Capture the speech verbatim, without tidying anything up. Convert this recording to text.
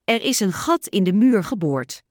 Er is een gat in de muur geboord.